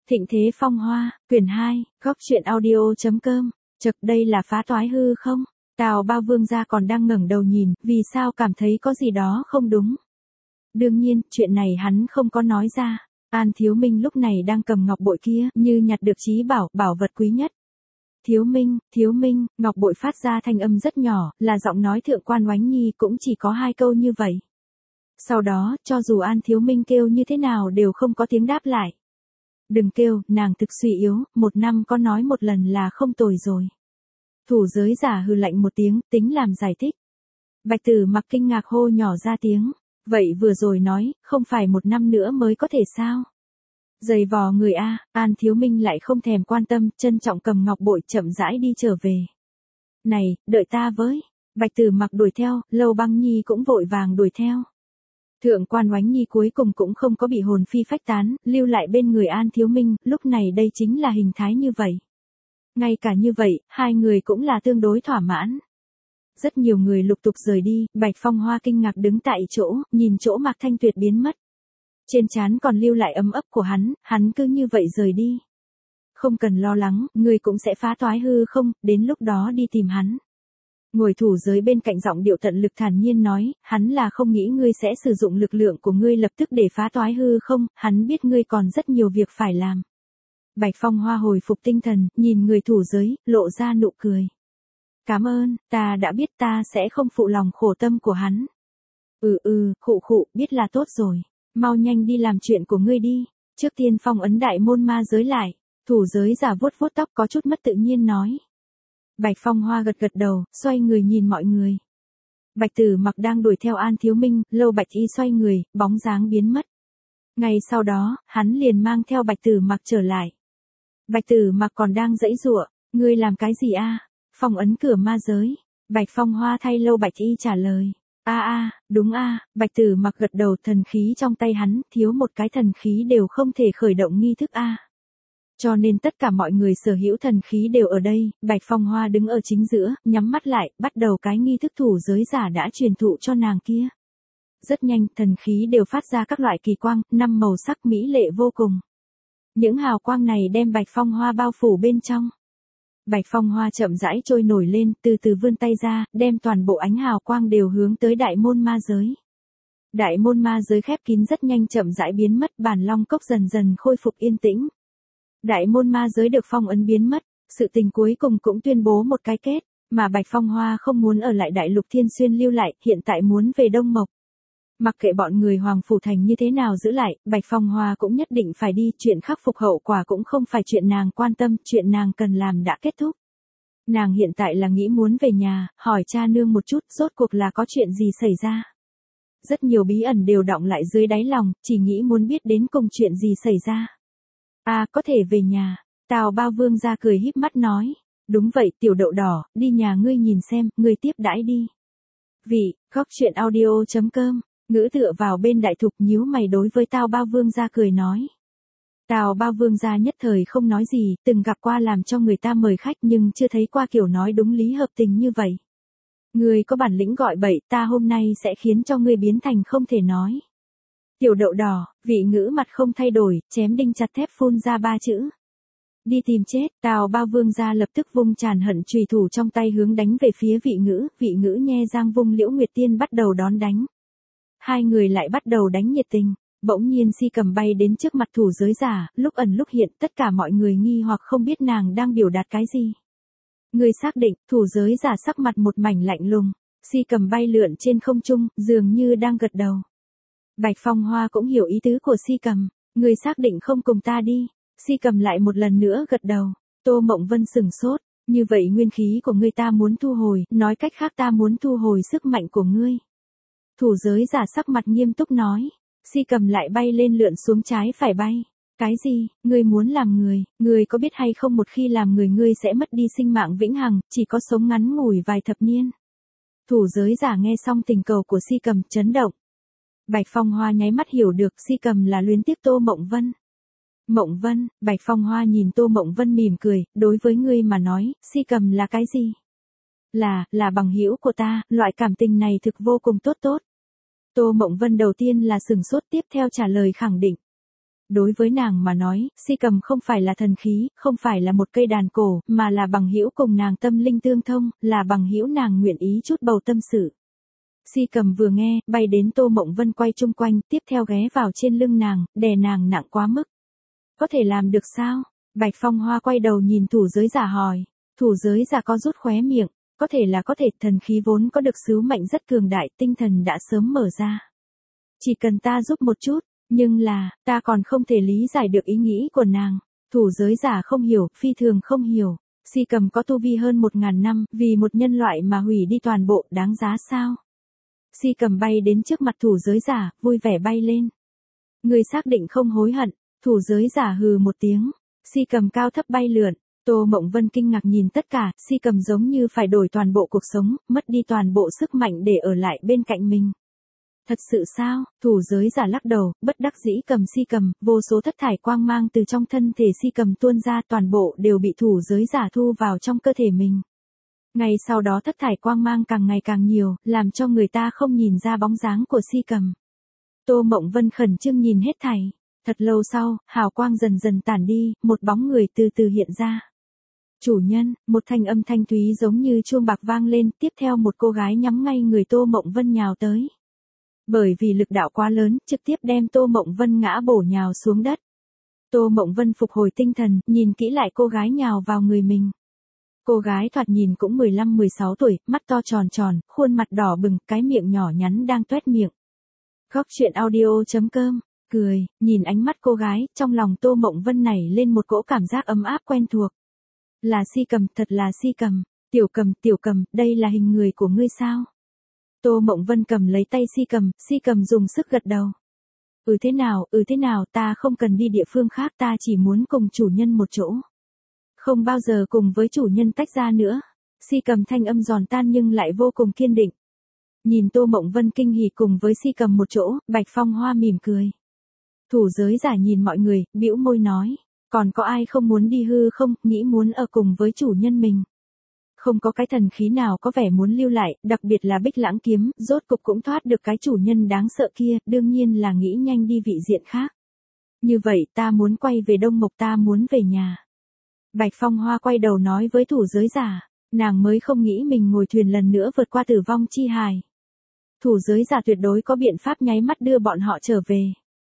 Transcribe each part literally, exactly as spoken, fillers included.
Thịnh thế phong hoa, quyển hai, góc truyện audio.com, chật đây là phá toái hư không? Tào Bao Vương gia còn đang ngẩng đầu nhìn, vì sao cảm thấy có gì đó không đúng. Đương nhiên, chuyện này hắn không có nói ra. An Thiếu Minh lúc này đang cầm ngọc bội kia, như nhặt được trí bảo, bảo vật quý nhất. Thiếu Minh, Thiếu Minh, ngọc bội phát ra thanh âm rất nhỏ, là giọng nói thượng quan Oánh Nhi cũng chỉ có hai câu như vậy. Sau đó, cho dù An Thiếu Minh kêu như thế nào đều không có tiếng đáp lại. Đừng kêu, nàng thực suy yếu, một năm có nói một lần là không tồi rồi. Thủ giới giả hừ lạnh một tiếng, tính làm giải thích. Bạch Tử Mặc kinh ngạc hô nhỏ ra tiếng. Vậy vừa rồi nói, không phải một năm nữa mới có thể sao? Giày vò người A, An Thiếu Minh lại không thèm quan tâm, trân trọng cầm ngọc bội chậm rãi đi trở về. Này, đợi ta với. Bạch Tử Mặc đuổi theo, Lâu Băng Nhi cũng vội vàng đuổi theo. Thượng quan Oánh Nhi cuối cùng cũng không có bị hồn phi phách tán, lưu lại bên người An Thiếu Minh, lúc này đây chính là hình thái như vậy. Ngay cả như vậy, hai người cũng là tương đối thỏa mãn. Rất nhiều người lục tục rời đi, Bạch Phong Hoa kinh ngạc đứng tại chỗ, nhìn chỗ Mạc Thanh Tuyệt biến mất. Trên trán còn lưu lại ấm ấp của hắn, hắn cứ như vậy rời đi. Không cần lo lắng, người cũng sẽ phá toái hư không, đến lúc đó đi tìm hắn. Ngồi thủ giới bên cạnh giọng điệu tận lực thản nhiên nói, hắn là không nghĩ ngươi sẽ sử dụng lực lượng của ngươi lập tức để phá toái hư không, hắn biết ngươi còn rất nhiều việc phải làm. Bạch Phong Hoa hồi phục tinh thần, nhìn người thủ giới, lộ ra nụ cười. Cảm ơn, ta đã biết ta sẽ không phụ lòng khổ tâm của hắn. Ừ ừ, khụ khụ, biết là tốt rồi. Mau nhanh đi làm chuyện của ngươi đi. Trước tiên phong ấn đại môn ma giới lại. Thủ giới giả vuốt vuốt tóc có chút mất tự nhiên nói. Bạch Phong Hoa gật gật đầu, xoay người nhìn mọi người. Bạch Tử Mặc đang đuổi theo An Thiếu Minh, Lâu Bạch Y xoay người, bóng dáng biến mất. Ngay sau đó, hắn liền mang theo Bạch Tử Mặc trở lại. Bạch Tử Mặc còn đang giãy giụa, ngươi làm cái gì a? Phong ấn cửa ma giới. Bạch Phong Hoa thay Lâu Bạch Y trả lời. A a, đúng a, Bạch Tử Mặc gật đầu, thần khí trong tay hắn, thiếu một cái thần khí đều không thể khởi động nghi thức a. Cho nên tất cả mọi người sở hữu thần khí đều ở đây, Bạch Phong Hoa đứng ở chính giữa, nhắm mắt lại, bắt đầu cái nghi thức thủ giới giả đã truyền thụ cho nàng kia. Rất nhanh, thần khí đều phát ra các loại kỳ quang, năm màu sắc mỹ lệ vô cùng. Những hào quang này đem Bạch Phong Hoa bao phủ bên trong. Bạch Phong Hoa chậm rãi trôi nổi lên, từ từ vươn tay ra, đem toàn bộ ánh hào quang đều hướng tới đại môn ma giới. Đại môn ma giới khép kín rất nhanh chậm rãi biến mất, Bản Long Cốc dần dần khôi phục yên tĩnh. Đại môn ma giới được phong ấn biến mất, sự tình cuối cùng cũng tuyên bố một cái kết, mà Bạch Phong Hoa không muốn ở lại Đại Lục Thiên Xuyên lưu lại, hiện tại muốn về Đông Mộc. Mặc kệ bọn người Hoàng Phủ Thành như thế nào giữ lại, Bạch Phong Hoa cũng nhất định phải đi, chuyện khắc phục hậu quả cũng không phải chuyện nàng quan tâm, chuyện nàng cần làm đã kết thúc. Nàng hiện tại là nghĩ muốn về nhà, hỏi cha nương một chút, rốt cuộc là có chuyện gì xảy ra. Rất nhiều bí ẩn đều đọng lại dưới đáy lòng, chỉ nghĩ muốn biết đến cùng chuyện gì xảy ra. À, có thể về nhà. Tào Bao Vương ra cười híp mắt nói. Đúng vậy, tiểu đậu đỏ, đi nhà ngươi nhìn xem, ngươi tiếp đãi đi. Vị, góc truyện audio.com, ngữ tựa vào bên đại thục nhíu mày đối với Tào Bao Vương ra cười nói. Tào Bao Vương ra nhất thời không nói gì, từng gặp qua làm cho người ta mời khách nhưng chưa thấy qua kiểu nói đúng lý hợp tình như vậy. Ngươi có bản lĩnh gọi bậy, ta hôm nay sẽ khiến cho ngươi biến thành không thể nói. Tiểu đậu đỏ, vị ngữ mặt không thay đổi, chém đinh chặt thép phun ra ba chữ. Đi tìm chết, Tào Bao Vương ra lập tức vung tràn hận chùy thủ trong tay hướng đánh về phía vị ngữ, vị ngữ nhe răng vung Liễu Nguyệt Tiên bắt đầu đón đánh. Hai người lại bắt đầu đánh nhiệt tình, bỗng nhiên Si Cầm bay đến trước mặt thủ giới giả, lúc ẩn lúc hiện, tất cả mọi người nghi hoặc không biết nàng đang biểu đạt cái gì. Người xác định, thủ giới giả sắc mặt một mảnh lạnh lùng, Si Cầm bay lượn trên không trung, dường như đang gật đầu. Bạch Phong Hoa cũng hiểu ý tứ của Si Cầm, người xác định không cùng ta đi. Si Cầm lại một lần nữa gật đầu. Tô Mộng Vân sừng sốt, như vậy nguyên khí của ngươi ta muốn thu hồi, nói cách khác ta muốn thu hồi sức mạnh của ngươi. Thủ giới giả sắc mặt nghiêm túc nói. Si Cầm lại bay lên lượn xuống trái phải bay. Cái gì, ngươi muốn làm người, ngươi có biết hay không một khi làm người ngươi sẽ mất đi sinh mạng vĩnh hằng, chỉ có sống ngắn ngủi vài thập niên. Thủ giới giả nghe xong tình cầu của Si Cầm chấn động. Bạch Phong Hoa nháy mắt hiểu được Si Cầm là luyến tiếc Tô Mộng Vân. Mộng Vân, Bạch Phong Hoa nhìn Tô Mộng Vân mỉm cười, đối với ngươi mà nói, Si Cầm là cái gì? Là, là bằng hữu của ta, loại cảm tình này thực vô cùng tốt tốt. Tô Mộng Vân đầu tiên là sừng sốt tiếp theo trả lời khẳng định. Đối với nàng mà nói, si cầm không phải là thần khí, không phải là một cây đàn cổ, mà là bằng hữu cùng nàng tâm linh tương thông, là bằng hữu nàng nguyện ý chút bầu tâm sự. Si cầm vừa nghe, bay đến Tô Mộng Vân quay chung quanh, tiếp theo ghé vào trên lưng nàng, đè nàng nặng quá mức. Có thể làm được sao? Bạch Phong Hoa quay đầu nhìn thủ giới giả hỏi. Thủ giới giả có rút khóe miệng, có thể là có thể, thần khí vốn có được sứ mệnh rất cường đại, tinh thần đã sớm mở ra. Chỉ cần ta giúp một chút, nhưng là, ta còn không thể lý giải được ý nghĩ của nàng. Thủ giới giả không hiểu, phi thường không hiểu. Si cầm có tu vi hơn một ngàn năm, vì một nhân loại mà hủy đi toàn bộ, đáng giá sao? Si cầm bay đến trước mặt thủ giới giả, vui vẻ bay lên. Người xác định không hối hận, thủ giới giả hừ một tiếng. Si cầm cao thấp bay lượn, Tô Mộng Vân kinh ngạc nhìn tất cả, si cầm giống như phải đổi toàn bộ cuộc sống, mất đi toàn bộ sức mạnh để ở lại bên cạnh mình. Thật sự sao? Thủ giới giả lắc đầu, bất đắc dĩ cầm si cầm, vô số thất thải quang mang từ trong thân thể si cầm tuôn ra, toàn bộ đều bị thủ giới giả thu vào trong cơ thể mình. Ngày sau đó thất thải quang mang càng ngày càng nhiều, làm cho người ta không nhìn ra bóng dáng của si cầm. Tô Mộng Vân khẩn trương nhìn hết thảy. Thật lâu sau, hào quang dần dần tản đi, một bóng người từ từ hiện ra. Chủ nhân, một thanh âm thanh thúy giống như chuông bạc vang lên, tiếp theo một cô gái nhắm ngay người Tô Mộng Vân nhào tới. Bởi vì lực đạo quá lớn, trực tiếp đem Tô Mộng Vân ngã bổ nhào xuống đất. Tô Mộng Vân phục hồi tinh thần, nhìn kỹ lại cô gái nhào vào người mình. Cô gái thoạt nhìn cũng mười lăm mười sáu tuổi, mắt to tròn tròn, khuôn mặt đỏ bừng, cái miệng nhỏ nhắn đang toét miệng. Góc truyện audio chấm com, cười, nhìn ánh mắt cô gái, trong lòng Tô Mộng Vân nảy lên một cỗ cảm giác ấm áp quen thuộc. Là si cầm, thật là si cầm, tiểu cầm, tiểu cầm, đây là hình người của ngươi sao? Tô Mộng Vân cầm lấy tay si cầm, si cầm dùng sức gật đầu. Ừ thế nào, ừ thế nào, ta không cần đi địa phương khác, ta chỉ muốn cùng chủ nhân một chỗ. Không bao giờ cùng với chủ nhân tách ra nữa. Si cầm thanh âm giòn tan nhưng lại vô cùng kiên định. Nhìn Tô Mộng Vân kinh hỉ cùng với si cầm một chỗ, Bạch Phong Hoa mỉm cười. Thủ giới giả nhìn mọi người, bĩu môi nói. Còn có ai không muốn đi hư không, nghĩ muốn ở cùng với chủ nhân mình. Không có cái thần khí nào có vẻ muốn lưu lại, đặc biệt là Bích Lãng kiếm, rốt cục cũng thoát được cái chủ nhân đáng sợ kia, đương nhiên là nghĩ nhanh đi vị diện khác. Như vậy ta muốn quay về Đông Mộc, ta muốn về nhà. Bạch Phong Hoa quay đầu nói với thủ giới giả, nàng mới không nghĩ mình ngồi thuyền lần nữa vượt qua tử vong chi hài. Thủ giới giả tuyệt đối có biện pháp nháy mắt đưa bọn họ trở về.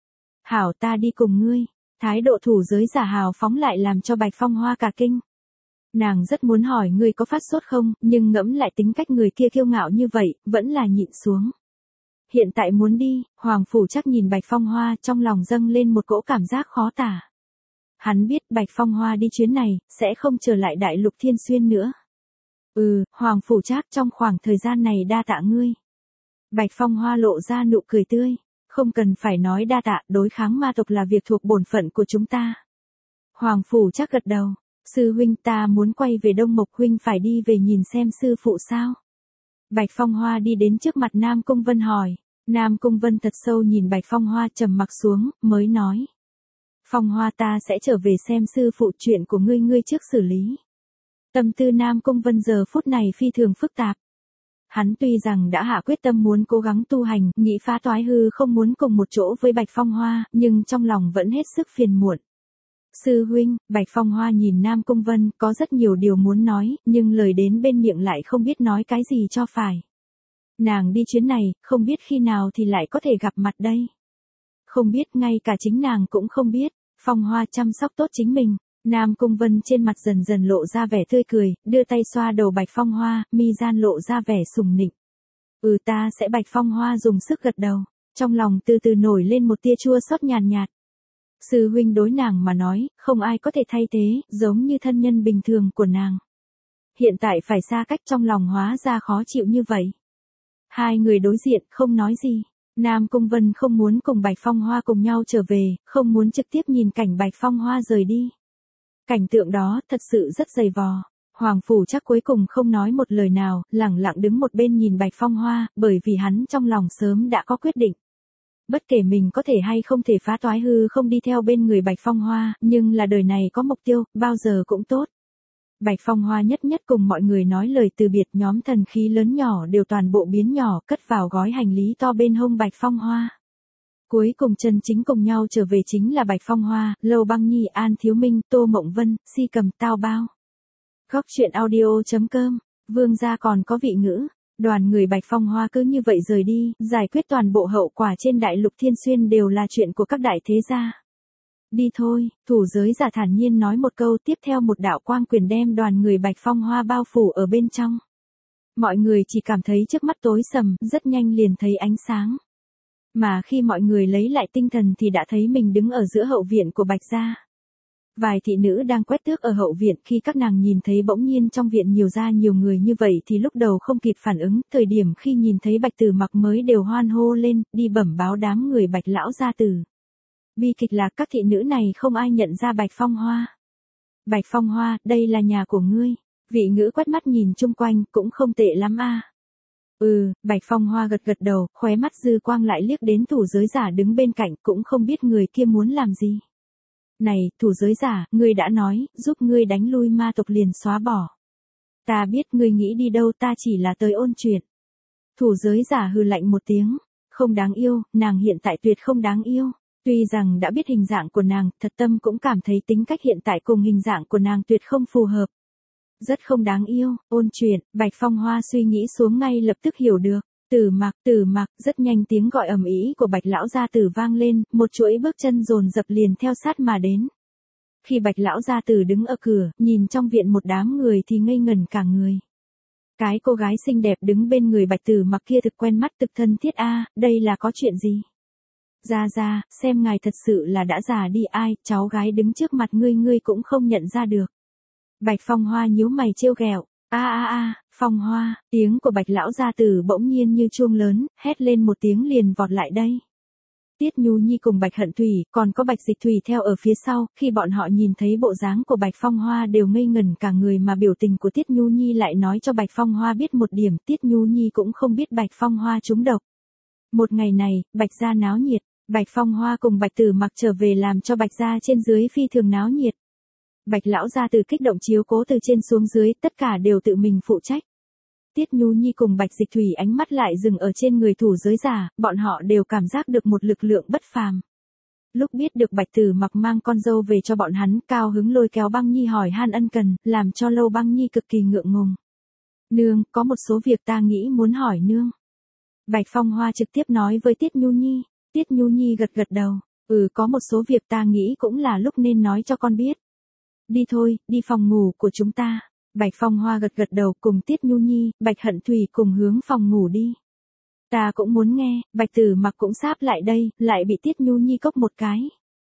Hảo, ta đi cùng ngươi. Thái độ thủ giới giả hào phóng lại làm cho Bạch Phong Hoa cả kinh. Nàng rất muốn hỏi ngươi có phát sốt không, nhưng ngẫm lại tính cách người kia kiêu ngạo như vậy, vẫn là nhịn xuống. Hiện tại muốn đi, Hoàng Phủ Trác nhìn Bạch Phong Hoa, trong lòng dâng lên một cỗ cảm giác khó tả. Hắn biết Bạch Phong Hoa đi chuyến này, sẽ không trở lại Đại Lục Thiên Xuyên nữa. Ừ, Hoàng Phủ Trác, trong khoảng thời gian này đa tạ ngươi. Bạch Phong Hoa lộ ra nụ cười tươi. Không cần phải nói đa tạ, đối kháng ma tộc là việc thuộc bổn phận của chúng ta. Hoàng Phủ Trác gật đầu. Sư huynh, ta muốn quay về Đông Mộc, huynh phải đi về nhìn xem sư phụ sao. Bạch Phong Hoa đi đến trước mặt Nam Cung Vân hỏi. Nam Cung Vân thật sâu nhìn Bạch Phong Hoa trầm mặc xuống, mới nói. Phong Hoa, ta sẽ trở về xem sư phụ, chuyện của ngươi ngươi trước xử lý. Tâm tư Nam Cung Vân giờ phút này phi thường phức tạp. Hắn tuy rằng đã hạ quyết tâm muốn cố gắng tu hành, nghĩ phá toái hư không muốn cùng một chỗ với Bạch Phong Hoa, nhưng trong lòng vẫn hết sức phiền muộn. Sư huynh, Bạch Phong Hoa nhìn Nam Cung Vân, có rất nhiều điều muốn nói, nhưng lời đến bên miệng lại không biết nói cái gì cho phải. Nàng đi chuyến này, không biết khi nào thì lại có thể gặp mặt đây. Không biết, ngay cả chính nàng cũng không biết. Phong Hoa chăm sóc tốt chính mình. Nam Cung Vân trên mặt dần dần lộ ra vẻ tươi cười, đưa tay xoa đầu Bạch Phong Hoa, mi gian lộ ra vẻ sùng nịnh. Ừ, ta sẽ. Bạch Phong Hoa dùng sức gật đầu, trong lòng từ từ nổi lên một tia chua xót nhàn nhạt. Sư huynh đối nàng mà nói, không ai có thể thay thế, giống như thân nhân bình thường của nàng. Hiện tại phải xa cách, trong lòng hóa ra khó chịu như vậy. Hai người đối diện, không nói gì. Nam Cung Vân không muốn cùng Bạch Phong Hoa cùng nhau trở về, không muốn trực tiếp nhìn cảnh Bạch Phong Hoa rời đi. Cảnh tượng đó thật sự rất dày vò. Hoàng Phủ Trác cuối cùng không nói một lời nào, lẳng lặng đứng một bên nhìn Bạch Phong Hoa, bởi vì hắn trong lòng sớm đã có quyết định. Bất kể mình có thể hay không thể phá toái hư không đi theo bên người Bạch Phong Hoa, nhưng là đời này có mục tiêu, bao giờ cũng tốt. Bạch Phong Hoa nhất nhất cùng mọi người nói lời từ biệt, nhóm thần khí lớn nhỏ đều toàn bộ biến nhỏ, cất vào gói hành lý to bên hông Bạch Phong Hoa. Cuối cùng chân chính cùng nhau trở về chính là Bạch Phong Hoa, Lâu Băng Nhi, An Thiếu Minh, Tô Mộng Vân, Si Cầm, Tao Bao. Góc truyện audio chấm com, vương gia còn có vị ngữ. Đoàn người Bạch Phong Hoa cứ như vậy rời đi, giải quyết toàn bộ hậu quả trên đại lục Thiên Xuyên đều là chuyện của các đại thế gia. Đi thôi, thủ giới giả thản nhiên nói một câu, tiếp theo một đạo quang quyền đem đoàn người Bạch Phong Hoa bao phủ ở bên trong. Mọi người chỉ cảm thấy trước mắt tối sầm, rất nhanh liền thấy ánh sáng. Mà khi mọi người lấy lại tinh thần thì đã thấy mình đứng ở giữa hậu viện của Bạch gia. Vài thị nữ đang quét tước ở hậu viện, khi các nàng nhìn thấy bỗng nhiên trong viện nhiều ra nhiều người như vậy thì lúc đầu không kịp phản ứng, thời điểm khi nhìn thấy Bạch Tử Mặc mới đều hoan hô lên, đi bẩm báo đám người Bạch lão gia tử. Bi kịch là các thị nữ này không ai nhận ra Bạch Phong Hoa. Bạch Phong Hoa, đây là nhà của ngươi. Vị ngữ quét mắt nhìn chung quanh, cũng không tệ lắm a. À. Ừ, Bạch Phong Hoa gật gật đầu, khóe mắt dư quang lại liếc đến thủ giới giả đứng bên cạnh, cũng không biết người kia muốn làm gì. Này, thủ giới giả, ngươi đã nói, giúp ngươi đánh lui ma tộc liền xóa bỏ. Ta biết ngươi nghĩ đi đâu, ta chỉ là tới ôn chuyện. Thủ giới giả hừ lạnh một tiếng, không đáng yêu, nàng hiện tại tuyệt không đáng yêu. Tuy rằng đã biết hình dạng của nàng, thật tâm cũng cảm thấy tính cách hiện tại cùng hình dạng của nàng tuyệt không phù hợp. Rất không đáng yêu, ôn chuyện, Bạch Phong Hoa suy nghĩ xuống ngay lập tức hiểu được. Tử Mặc, Tử Mặc, rất nhanh tiếng gọi ầm ĩ của Bạch lão gia tử vang lên, một chuỗi bước chân dồn dập liền theo sát mà đến. Khi Bạch lão gia tử đứng ở cửa, nhìn trong viện một đám người thì ngây ngẩn cả người. Cái cô gái xinh đẹp đứng bên người Bạch Tử Mặc kia thực quen mắt thực thân thiết a, à, đây là có chuyện gì? Ra ra, xem ngài thật sự là đã già đi, ai, cháu gái đứng trước mặt ngươi ngươi cũng không nhận ra được. Bạch Phong Hoa nhíu mày trêu ghẹo. A a a, Phong Hoa, tiếng của Bạch lão gia tử bỗng nhiên như chuông lớn, hét lên một tiếng liền vọt lại đây. Tiết Nhu Nhi cùng Bạch Hận Thủy, còn có Bạch Dịch Thủy theo ở phía sau, khi bọn họ nhìn thấy bộ dáng của Bạch Phong Hoa đều ngây ngẩn cả người, mà biểu tình của Tiết Nhu Nhi lại nói cho Bạch Phong Hoa biết một điểm, Tiết Nhu Nhi cũng không biết Bạch Phong Hoa trúng độc. Một ngày này, Bạch gia náo nhiệt, Bạch Phong Hoa cùng Bạch Tử Mặc trở về làm cho Bạch gia trên dưới phi thường náo nhiệt. Bạch lão gia tử kích động chiếu cố từ trên xuống dưới, tất cả đều tự mình phụ trách. Tiết Nhu Nhi cùng Bạch Dịch Thủy ánh mắt lại dừng ở trên người thủ giới giả, bọn họ đều cảm giác được một lực lượng bất phàm. Lúc biết được Bạch Tử Mặc mang con dâu về cho bọn hắn, cao hứng lôi kéo Băng Nhi hỏi han ân cần, làm cho Lâu Băng Nhi cực kỳ ngượng ngùng. Nương, có một số việc ta nghĩ muốn hỏi nương. Bạch Phong Hoa trực tiếp nói với Tiết Nhu Nhi. Tiết Nhu Nhi gật gật đầu, ừ có một số việc ta nghĩ cũng là lúc nên nói cho con biết. Đi thôi, đi phòng ngủ của chúng ta. Bạch Phong Hoa gật gật đầu cùng Tiết Nhu Nhi, Bạch Hận Thủy cùng hướng phòng ngủ đi. Ta cũng muốn nghe, Bạch Tử Mặc cũng sáp lại đây, lại bị Tiết Nhu Nhi cốc một cái.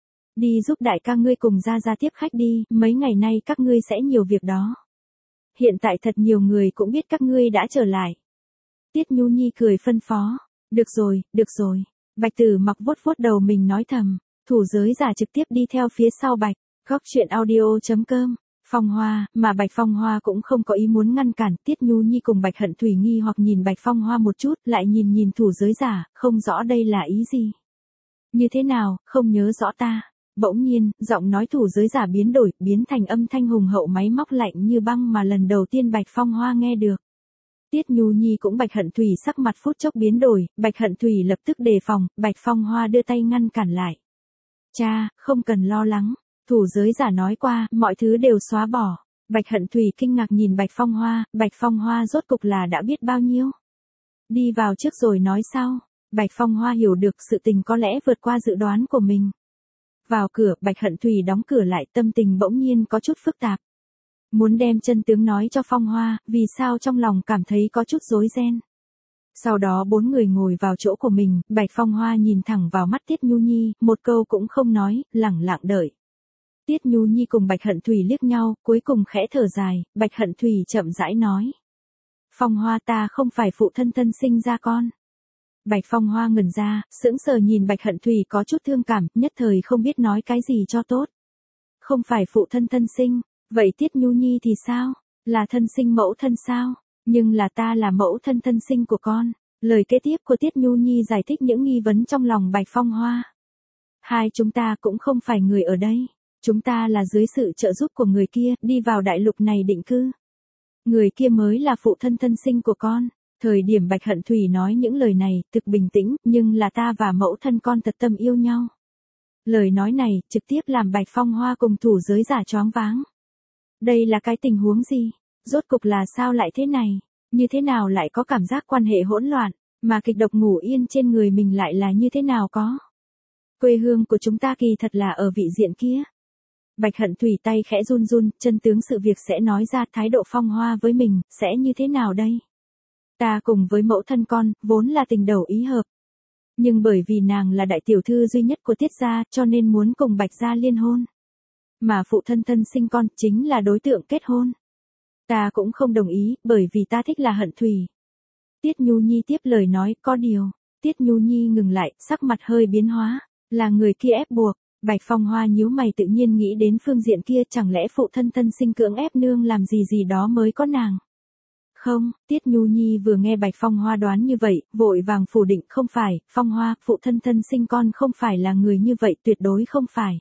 Đi giúp đại ca ngươi cùng ra ra tiếp khách đi, mấy ngày nay các ngươi sẽ nhiều việc đó. Hiện tại thật nhiều người cũng biết các ngươi đã trở lại. Tiết Nhu Nhi cười phân phó. Được rồi, được rồi. Bạch Tử Mặc vuốt vuốt đầu mình nói thầm, thủ giới giả trực tiếp đi theo phía sau Bạch. Góc truyện audio chấm com, Phong Hoa, mà Bạch Phong Hoa cũng không có ý muốn ngăn cản, Tiết Nhu Nhi cùng Bạch Hận Thủy nghi hoặc nhìn Bạch Phong Hoa một chút, lại nhìn nhìn thủ giới giả, không rõ đây là ý gì. Như thế nào, không nhớ rõ ta. Bỗng nhiên, giọng nói thủ giới giả biến đổi, biến thành âm thanh hùng hậu máy móc lạnh như băng mà lần đầu tiên Bạch Phong Hoa nghe được. Tiết Nhu Nhi cũng Bạch Hận Thủy sắc mặt phút chốc biến đổi, Bạch Hận Thủy lập tức đề phòng, Bạch Phong Hoa đưa tay ngăn cản lại. Cha, không cần lo lắng. Thủ giới giả nói qua, mọi thứ đều xóa bỏ. Bạch Hận Thủy kinh ngạc nhìn Bạch Phong Hoa, Bạch Phong Hoa rốt cục là đã biết bao nhiêu. Đi vào trước rồi nói sau. Bạch Phong Hoa hiểu được sự tình có lẽ vượt qua dự đoán của mình. Vào cửa, Bạch Hận Thủy đóng cửa lại, tâm tình bỗng nhiên có chút phức tạp. Muốn đem chân tướng nói cho Phong Hoa, vì sao trong lòng cảm thấy có chút rối ren. Sau đó bốn người ngồi vào chỗ của mình, Bạch Phong Hoa nhìn thẳng vào mắt Tiết Nhu Nhi, một câu cũng không nói, lẳng lặng đợi. Tiết Nhu Nhi cùng Bạch Hận Thủy liếc nhau, cuối cùng khẽ thở dài, Bạch Hận Thủy chậm rãi nói. Phong Hoa ta không phải phụ thân thân sinh ra con. Bạch Phong Hoa ngẩn ra, sững sờ nhìn Bạch Hận Thủy có chút thương cảm, nhất thời không biết nói cái gì cho tốt. Không phải phụ thân thân sinh, vậy Tiết Nhu Nhi thì sao? Là thân sinh mẫu thân sao? Nhưng là ta là mẫu thân thân sinh của con. Lời kế tiếp của Tiết Nhu Nhi giải thích những nghi vấn trong lòng Bạch Phong Hoa. Hai chúng ta cũng không phải người ở đây. Chúng ta là dưới sự trợ giúp của người kia, đi vào đại lục này định cư. Người kia mới là phụ thân thân sinh của con. Thời điểm Bạch Hận Thủy nói những lời này, thực bình tĩnh, nhưng là ta và mẫu thân con thật tâm yêu nhau. Lời nói này, trực tiếp làm Bạch Phong Hoa cùng thủ giới giả choáng váng. Đây là cái tình huống gì? Rốt cục là sao lại thế này? Như thế nào lại có cảm giác quan hệ hỗn loạn, mà kịch độc ngủ yên trên người mình lại là như thế nào có? Quê hương của chúng ta kỳ thật là ở vị diện kia. Bạch Hận Thủy tay khẽ run run, chân tướng sự việc sẽ nói ra, thái độ Phong Hoa với mình, sẽ như thế nào đây? Ta cùng với mẫu thân con, vốn là tình đầu ý hợp. Nhưng bởi vì nàng là đại tiểu thư duy nhất của Tiết gia, cho nên muốn cùng Bạch gia liên hôn. Mà phụ thân thân sinh con, chính là đối tượng kết hôn. Ta cũng không đồng ý, bởi vì ta thích là Hận Thủy. Tiết Nhu Nhi tiếp lời nói, có điều. Tiết Nhu Nhi ngừng lại, sắc mặt hơi biến hóa. Là người kia ép buộc. Bạch Phong Hoa nhíu mày tự nhiên nghĩ đến phương diện kia, chẳng lẽ phụ thân thân sinh cưỡng ép nương làm gì gì đó mới có nàng. Không, Tiết Nhu Nhi vừa nghe Bạch Phong Hoa đoán như vậy, vội vàng phủ định, không phải, Phong Hoa, phụ thân thân sinh con không phải là người như vậy, tuyệt đối không phải.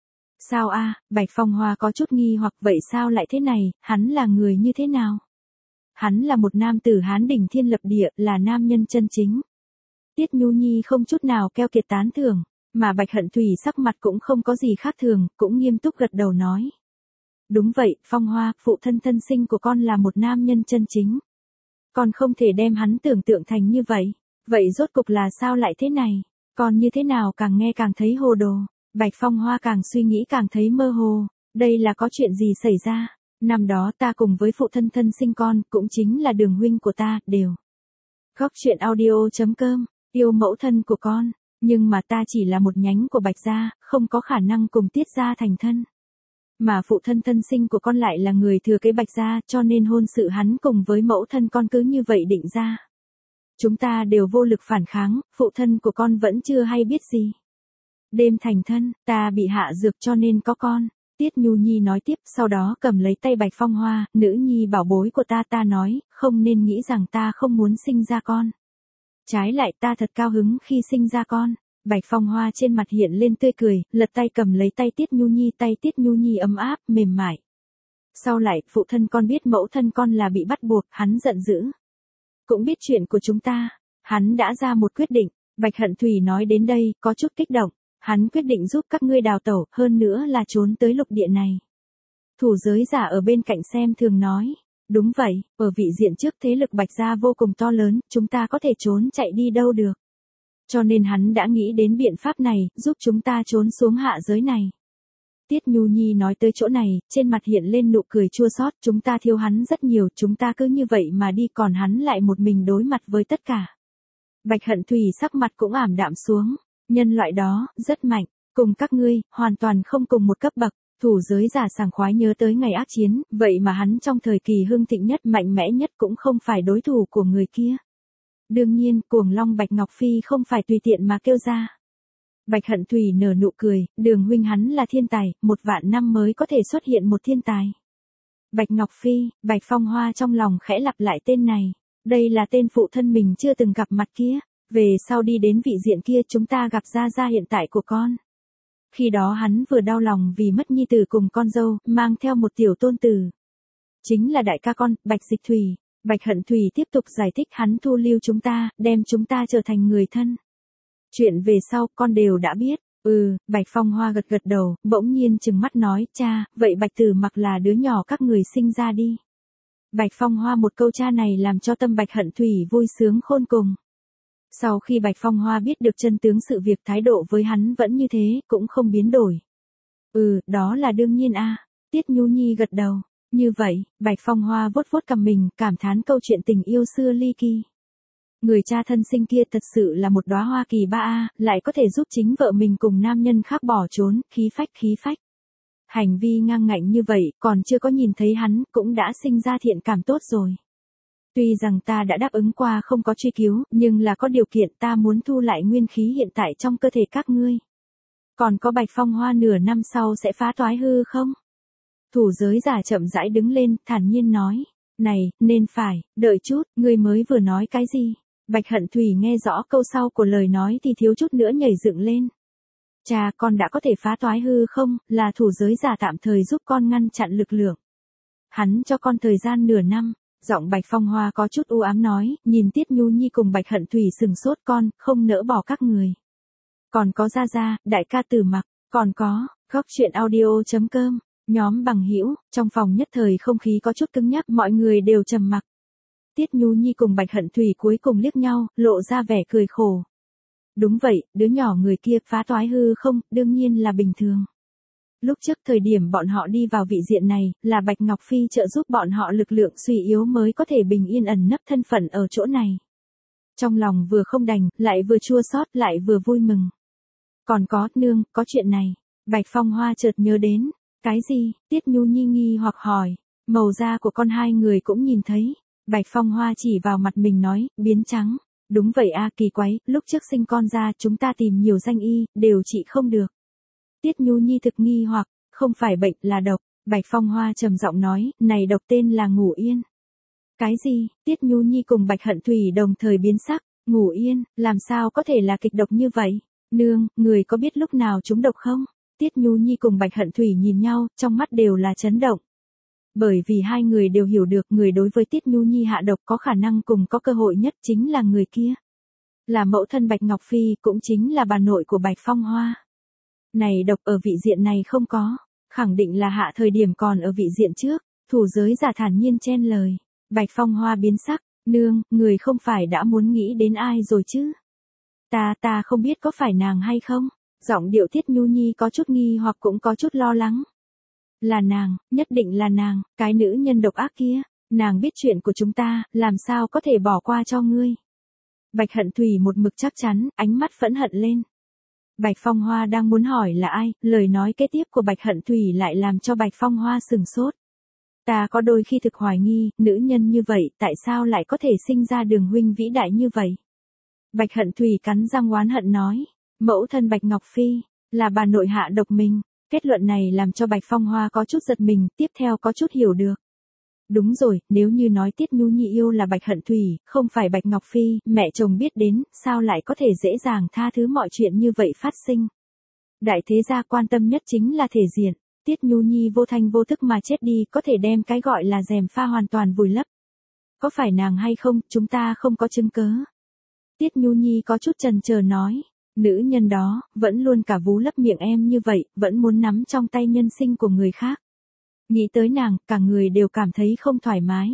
Sao a? Bạch Phong Hoa có chút nghi hoặc, vậy sao lại thế này, hắn là người như thế nào? Hắn là một nam tử Hán đỉnh thiên lập địa, là nam nhân chân chính. Tiết Nhu Nhi không chút nào keo kiệt tán thưởng, mà Bạch Hận Thủy sắc mặt cũng không có gì khác thường, cũng nghiêm túc gật đầu nói. Đúng vậy, Phong Hoa, phụ thân thân sinh của con là một nam nhân chân chính. Con không thể đem hắn tưởng tượng thành như vậy. Vậy rốt cục là sao lại thế này? Con như thế nào càng nghe càng thấy hồ đồ. Bạch Phong Hoa càng suy nghĩ càng thấy mơ hồ. Đây là có chuyện gì xảy ra? Năm đó ta cùng với phụ thân thân sinh con, cũng chính là Đường huynh của ta, đều. Góc truyện audio chấm com, yêu mẫu thân của con. Nhưng mà ta chỉ là một nhánh của Bạch gia, không có khả năng cùng Tiết gia thành thân. Mà phụ thân thân sinh của con lại là người thừa kế Bạch gia, cho nên hôn sự hắn cùng với mẫu thân con cứ như vậy định ra. Chúng ta đều vô lực phản kháng, phụ thân của con vẫn chưa hay biết gì. Đêm thành thân, ta bị hạ dược cho nên có con. Tiết Nhu Nhi nói tiếp, sau đó cầm lấy tay Bạch Phong Hoa, nữ nhi bảo bối của ta, ta nói, không nên nghĩ rằng ta không muốn sinh ra con. Trái lại ta thật cao hứng khi sinh ra con. Bạch Phong Hoa trên mặt hiện lên tươi cười, lật tay cầm lấy tay Tiết Nhu Nhi, tay Tiết Nhu Nhi ấm áp, mềm mại. Sau lại, phụ thân con biết mẫu thân con là bị bắt buộc, hắn giận dữ. Cũng biết chuyện của chúng ta, hắn đã ra một quyết định. Bạch Hận Thủy nói đến đây, có chút kích động. Hắn quyết định giúp các ngươi đào tẩu, hơn nữa là trốn tới lục địa này. Thủ giới giả ở bên cạnh xem thường nói. Đúng vậy, ở vị diện trước thế lực Bạch gia vô cùng to lớn, chúng ta có thể trốn chạy đi đâu được. Cho nên hắn đã nghĩ đến biện pháp này, giúp chúng ta trốn xuống hạ giới này. Tiết Nhu Nhi nói tới chỗ này, trên mặt hiện lên nụ cười chua xót, chúng ta thiếu hắn rất nhiều, chúng ta cứ như vậy mà đi, còn hắn lại một mình đối mặt với tất cả. Bạch Hận Thủy sắc mặt cũng ảm đạm xuống, nhân loại đó, rất mạnh, cùng các ngươi, hoàn toàn không cùng một cấp bậc. Thủ giới giả sảng khoái nhớ tới ngày ác chiến, vậy mà hắn trong thời kỳ hưng thịnh nhất, mạnh mẽ nhất cũng không phải đối thủ của người kia. Đương nhiên, cuồng long Bạch Ngọc Phi không phải tùy tiện mà kêu ra. Bạch Hận Thủy nở nụ cười, Đường huynh hắn là thiên tài, một vạn năm mới có thể xuất hiện một thiên tài. Bạch Ngọc Phi, Bạch Phong Hoa trong lòng khẽ lặp lại tên này. Đây là tên phụ thân mình chưa từng gặp mặt kia. Về sau đi đến vị diện kia chúng ta gặp gia gia hiện tại của con. Khi đó hắn vừa đau lòng vì mất nhi tử cùng con dâu, mang theo một tiểu tôn tử. Chính là đại ca con, Bạch Dịch Thủy. Bạch Hận Thủy tiếp tục giải thích, hắn thu lưu chúng ta, đem chúng ta trở thành người thân. Chuyện về sau, con đều đã biết. Ừ, Bạch Phong Hoa gật gật đầu, bỗng nhiên trừng mắt nói, cha, vậy Bạch Tử Mặc là đứa nhỏ các người sinh ra đi. Bạch Phong Hoa một câu cha này làm cho tâm Bạch Hận Thủy vui sướng khôn cùng. Sau khi Bạch Phong Hoa biết được chân tướng sự việc, thái độ với hắn vẫn như thế, cũng không biến đổi. Ừ, đó là đương nhiên a. Tiết Nhu Nhi gật đầu. Như vậy, Bạch Phong Hoa vuốt vuốt cằm mình, cảm thán câu chuyện tình yêu xưa ly kỳ. Người cha thân sinh kia thật sự là một đóa hoa kỳ ba a, lại có thể giúp chính vợ mình cùng nam nhân khác bỏ trốn, khí phách khí phách. Hành vi ngang ngạnh như vậy, còn chưa có nhìn thấy hắn, cũng đã sinh ra thiện cảm tốt rồi. Tuy rằng ta đã đáp ứng qua không có truy cứu, nhưng là có điều kiện, ta muốn thu lại nguyên khí hiện tại trong cơ thể các ngươi. Còn có Bạch Phong Hoa nửa năm sau sẽ phá toái hư không? Thủ giới giả chậm rãi đứng lên, thản nhiên nói. Này, nên phải, đợi chút, ngươi mới vừa nói cái gì? Bạch Hận Thủy nghe rõ câu sau của lời nói thì thiếu chút nữa nhảy dựng lên. Cha, con đã có thể phá toái hư không, là thủ giới giả tạm thời giúp con ngăn chặn lực lượng. Hắn cho con thời gian nửa năm. Giọng Bạch Phong Hoa có chút u ám nói, nhìn Tiết Nhu Nhi cùng Bạch Hận Thủy sừng sốt con, không nỡ bỏ các người. Còn có Gia Gia, đại ca Tử Mặc, còn có, góc truyện audio.com, nhóm bằng hữu, trong phòng nhất thời không khí có chút cứng nhắc, mọi người đều trầm mặc. Tiết Nhu Nhi cùng Bạch Hận Thủy cuối cùng liếc nhau, lộ ra vẻ cười khổ. Đúng vậy, đứa nhỏ người kia phá toái hư không, đương nhiên là bình thường. Lúc trước thời điểm bọn họ đi vào vị diện này, là Bạch Ngọc Phi trợ giúp bọn họ lực lượng suy yếu mới có thể bình yên ẩn nấp thân phận ở chỗ này. Trong lòng vừa không đành, lại vừa chua xót, lại vừa vui mừng. Còn có, nương, có chuyện này. Bạch Phong Hoa chợt nhớ đến. Cái gì? Tiết Nhu Nhi nghi hoặc hỏi. Màu da của con hai người cũng nhìn thấy. Bạch Phong Hoa chỉ vào mặt mình nói, biến trắng. Đúng vậy a, kỳ quái, lúc trước sinh con ra chúng ta tìm nhiều danh y, đều trị không được. Tiết Nhu Nhi thực nghi hoặc, không phải bệnh là độc. Bạch Phong Hoa trầm giọng nói, này độc tên là ngủ yên. Cái gì? Tiết Nhu Nhi cùng Bạch Hận Thủy đồng thời biến sắc, ngủ yên, làm sao có thể là kịch độc như vậy? Nương, người có biết lúc nào chúng độc không? Tiết Nhu Nhi cùng Bạch Hận Thủy nhìn nhau, trong mắt đều là chấn động. Bởi vì hai người đều hiểu được người đối với Tiết Nhu Nhi hạ độc có khả năng cùng có cơ hội nhất chính là người kia. Là mẫu thân Bạch Ngọc Phi, cũng chính là bà nội của Bạch Phong Hoa. Này độc ở vị diện này không có, khẳng định là hạ thời điểm còn ở vị diện trước, thủ giới giả thản nhiên chen lời. Bạch Phong Hoa biến sắc, nương, người không phải đã muốn nghĩ đến ai rồi chứ? Ta, ta không biết có phải nàng hay không? Giọng điệu Tiết Nhu Nhi có chút nghi hoặc cũng có chút lo lắng. Là nàng, nhất định là nàng, cái nữ nhân độc ác kia, nàng biết chuyện của chúng ta, làm sao có thể bỏ qua cho ngươi. Bạch Hận Thủy một mực chắc chắn, ánh mắt phẫn hận lên. Bạch Phong Hoa đang muốn hỏi là ai, lời nói kế tiếp của Bạch Hận Thủy lại làm cho Bạch Phong Hoa sừng sốt. Ta có đôi khi thực hoài nghi, nữ nhân như vậy, tại sao lại có thể sinh ra Đường huynh vĩ đại như vậy? Bạch Hận Thủy cắn răng oán hận nói, mẫu thân Bạch Ngọc Phi, là bà nội hạ độc mình. Kết luận này làm cho Bạch Phong Hoa có chút giật mình, tiếp theo có chút hiểu được. Đúng rồi, nếu như nói Tiết Nhu Nhi yêu là Bạch Hận Thủy, không phải Bạch Ngọc Phi, mẹ chồng biết đến, sao lại có thể dễ dàng tha thứ mọi chuyện như vậy phát sinh. Đại thế gia quan tâm nhất chính là thể diện, Tiết Nhu Nhi vô thanh vô thức mà chết đi có thể đem cái gọi là gièm pha hoàn toàn vùi lấp. Có phải nàng hay không, chúng ta không có chứng cớ. Tiết Nhu Nhi có chút chần chờ nói. Nữ nhân đó, vẫn luôn cả vú lấp miệng em như vậy, vẫn muốn nắm trong tay nhân sinh của người khác. Nghĩ tới nàng, cả người đều cảm thấy không thoải mái.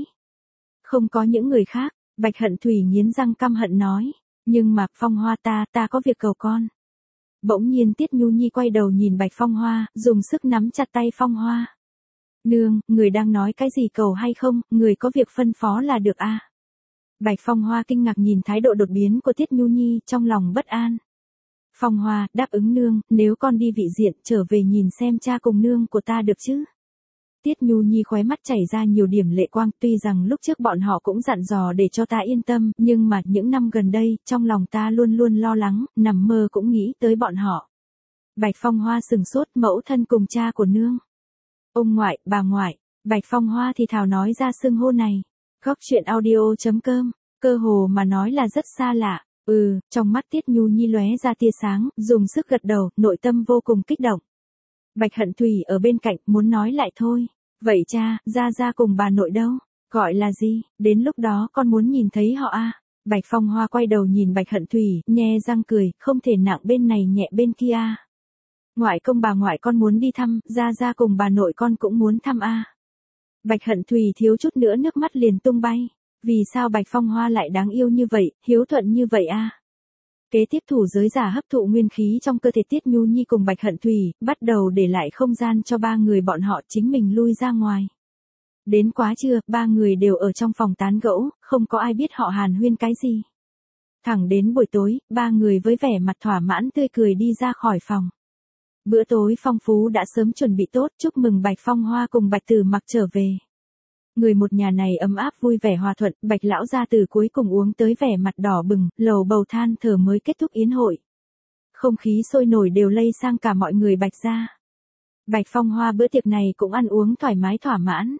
Không có những người khác, Bạch Hận Thủy nghiến răng căm hận nói. Nhưng mà, Phong Hoa ta, ta có việc cầu con. Bỗng nhiên Tiết Nhu Nhi quay đầu nhìn Bạch Phong Hoa, dùng sức nắm chặt tay Phong Hoa. Nương, người đang nói cái gì cầu hay không, người có việc phân phó là được a. Bạch Phong Hoa kinh ngạc nhìn thái độ đột biến của Tiết Nhu Nhi, trong lòng bất an. Phong Hoa, đáp ứng nương, nếu con đi vị diện, trở về nhìn xem cha cùng nương của ta được chứ. Tiết Nhu Nhi khóe mắt chảy ra nhiều điểm lệ quang, tuy rằng lúc trước bọn họ cũng dặn dò để cho ta yên tâm, nhưng mà những năm gần đây, trong lòng ta luôn luôn lo lắng, nằm mơ cũng nghĩ tới bọn họ. Bạch Phong Hoa sừng sốt, mẫu thân cùng cha của nương. Ông ngoại, bà ngoại, Bạch Phong Hoa thì thào nói ra xưng hô này. Góc truyện audio.com, cơ hồ mà nói là rất xa lạ. Ừ, trong mắt Tiết Nhu Nhi lóe ra tia sáng, dùng sức gật đầu, nội tâm vô cùng kích động. Bạch Hận Thủy ở bên cạnh, muốn nói lại thôi. Vậy cha, Gia Gia cùng bà nội đâu? Gọi là gì? Đến lúc đó con muốn nhìn thấy họ a. À? Bạch Phong Hoa quay đầu nhìn Bạch Hận Thủy, nhe răng cười, không thể nặng bên này nhẹ bên kia. À? Ngoại công bà ngoại con muốn đi thăm, Gia Gia cùng bà nội con cũng muốn thăm a. À? Bạch Hận Thủy thiếu chút nữa nước mắt liền tung bay. Vì sao Bạch Phong Hoa lại đáng yêu như vậy, hiếu thuận như vậy a? À? Kế tiếp thủ giới giả hấp thụ nguyên khí trong cơ thể Tiết Nhu Nhi cùng Bạch Hận Thủy, bắt đầu để lại không gian cho ba người bọn họ chính mình lui ra ngoài. Đến quá trưa, ba người đều ở trong phòng tán gẫu, không có ai biết họ hàn huyên cái gì. Thẳng đến buổi tối, ba người với vẻ mặt thỏa mãn tươi cười đi ra khỏi phòng. Bữa tối phong phú đã sớm chuẩn bị tốt, chúc mừng Bạch Phong Hoa cùng Bạch Tử Mặc trở về. Người một nhà này ấm áp vui vẻ hòa thuận, Bạch lão gia tử cuối cùng uống tới vẻ mặt đỏ bừng, lầu bầu than thở mới kết thúc yến hội. Không khí sôi nổi đều lây sang cả mọi người Bạch gia. Bạch Phong Hoa bữa tiệc này cũng ăn uống thoải mái thỏa mãn.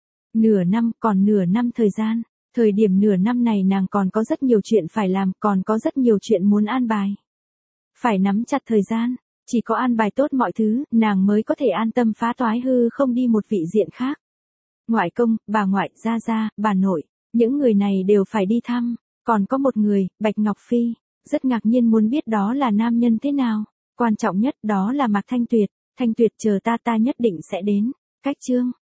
Nửa năm, còn nửa năm thời gian, thời điểm nửa năm này nàng còn có rất nhiều chuyện phải làm, còn có rất nhiều chuyện muốn an bài. Phải nắm chặt thời gian, chỉ có an bài tốt mọi thứ, nàng mới có thể an tâm phá toái hư không đi một vị diện khác. ngoại công, bà ngoại, gia gia, bà nội, những người này đều phải đi thăm. Còn có một người, Bạch Ngọc Phi, rất ngạc nhiên muốn biết đó là nam nhân thế nào. Quan trọng nhất đó là Mạc Thanh Tuyệt. Thanh Tuyệt chờ ta ta nhất định sẽ đến. Cách chương